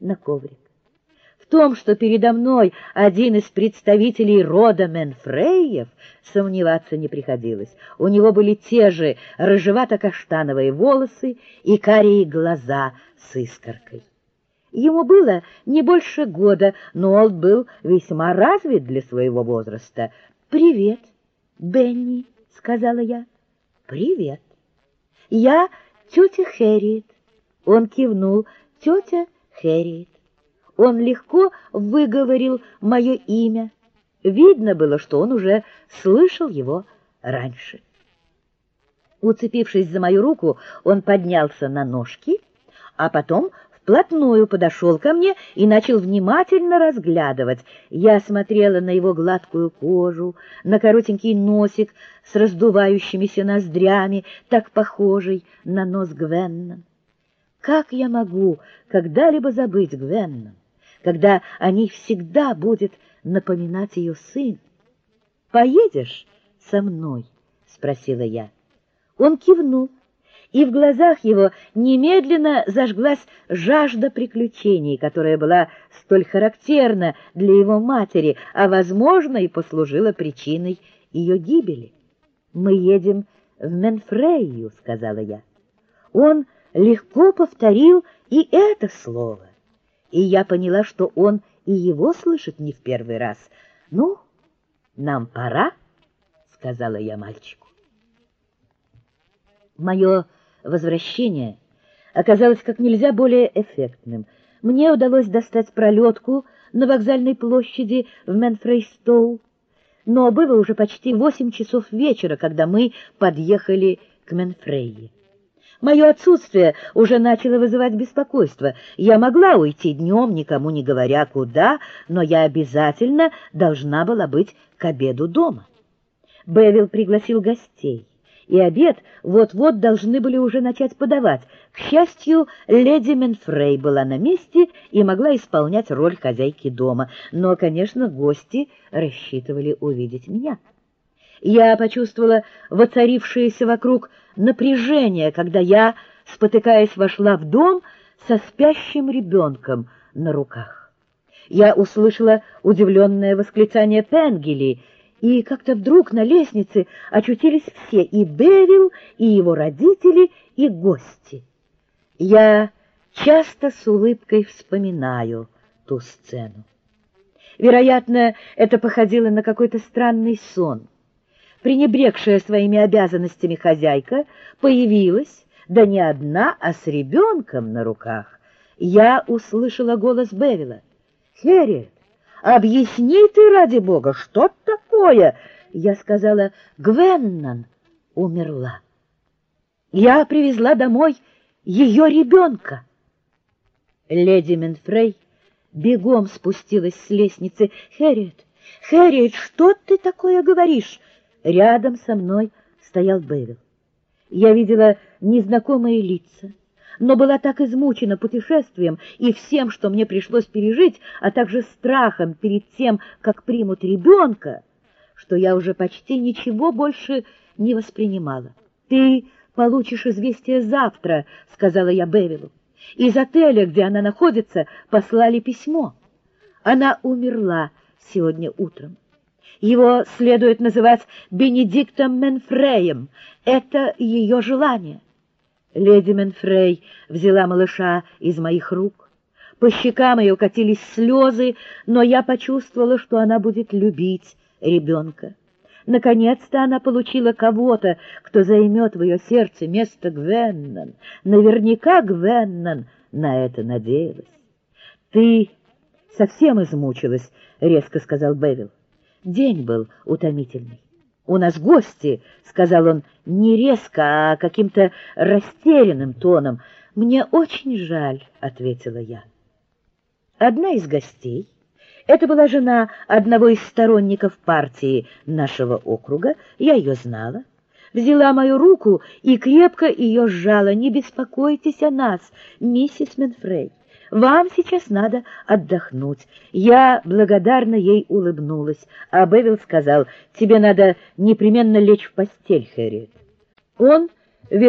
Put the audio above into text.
на коврик. В том, что передо мной один из представителей рода Менфреев, сомневаться не приходилось. У него были те же рыжевато-каштановые волосы и карие глаза с искоркой. Ему было не больше года, но он был весьма развит для своего возраста. «Привет, Бенни», — сказала я. «Привет. Я тетя Хэрриет». Он кивнул. «Тетя Хэрриет». Он легко выговорил мое имя. Видно было, что он уже слышал его раньше. Уцепившись за мою руку, он поднялся на ножки, а потом вплотную подошел ко мне и начал внимательно разглядывать. Я смотрела на его гладкую кожу, на коротенький носик с раздувающимися ноздрями, так похожий на нос Гвеннон. Как я могу когда-либо забыть Гвеннон, когда о ней всегда будет напоминать ее сын? «Поедешь со мной?» — спросила я. Он кивнул, и в глазах его немедленно зажглась жажда приключений, которая была столь характерна для его матери, а, возможно, и послужила причиной ее гибели. «Мы едем в Менфрейю», — сказала я. Он легко повторил и это слово, и я поняла, что он и его слышит не в первый раз. «Ну, нам пора», — сказала я мальчику. Мое возвращение оказалось как нельзя более эффектным. Мне удалось достать пролетку на вокзальной площади в Менфрейстоу, но было уже почти 8 часов вечера, когда мы подъехали к Менфрейе. Мое отсутствие уже начало вызывать беспокойство. Я могла уйти днем, никому не говоря куда, но я обязательно должна была быть к обеду дома. Бевил пригласил гостей, и обед вот-вот должны были уже начать подавать. К счастью, леди Менфрей была на месте и могла исполнять роль хозяйки дома, но, конечно, гости рассчитывали увидеть меня. Я почувствовала воцарившееся вокруг напряжение, когда я, спотыкаясь, вошла в дом со спящим ребенком на руках. Я услышала удивленное восклицание Пенгили, и как-то вдруг на лестнице очутились все, и Бевил, и его родители, и гости. Я часто с улыбкой вспоминаю ту сцену. Вероятно, это походило на какой-то странный сон. Пренебрегшая своими обязанностями хозяйка появилась, да не одна, а с ребенком на руках. Я услышала голос Бевила. «Хэрриет, объясни ты, ради бога, что такое?» Я сказала: «Гвеннон умерла. Я привезла домой ее ребенка». Леди Менфрей бегом спустилась с лестницы. «Хэрриет, Хэрриет, что ты такое говоришь?» Рядом со мной стоял Бевил. Я видела незнакомые лица, но была так измучена путешествием и всем, что мне пришлось пережить, а также страхом перед тем, как примут ребенка, что я уже почти ничего больше не воспринимала. «Ты получишь известие завтра», — сказала я Бевилу. «Из отеля, где она находится, послали письмо. Она умерла сегодня утром. Его следует называть Бенедиктом Менфреем. Это ее желание». Леди Менфрей взяла малыша из моих рук. По щекам ее катились слезы, но я почувствовала, что она будет любить ребенка. Наконец-то она получила кого-то, кто займет в ее сердце место Гвеннон. Наверняка Гвеннон на это надеялась. «Ты совсем измучилась», — резко сказал Бевил. День был утомительный. «У нас гости», — сказал он не резко, а каким-то растерянным тоном. «Мне очень жаль», — ответила я. Одна из гостей, это была жена одного из сторонников партии нашего округа, я ее знала, взяла мою руку и крепко ее сжала. «Не беспокойтесь о нас, миссис Менфрей. Вам сейчас надо отдохнуть». Я благодарно ей улыбнулась, а Бевил сказал: «Тебе надо непременно лечь в постель, Хэрриет». Он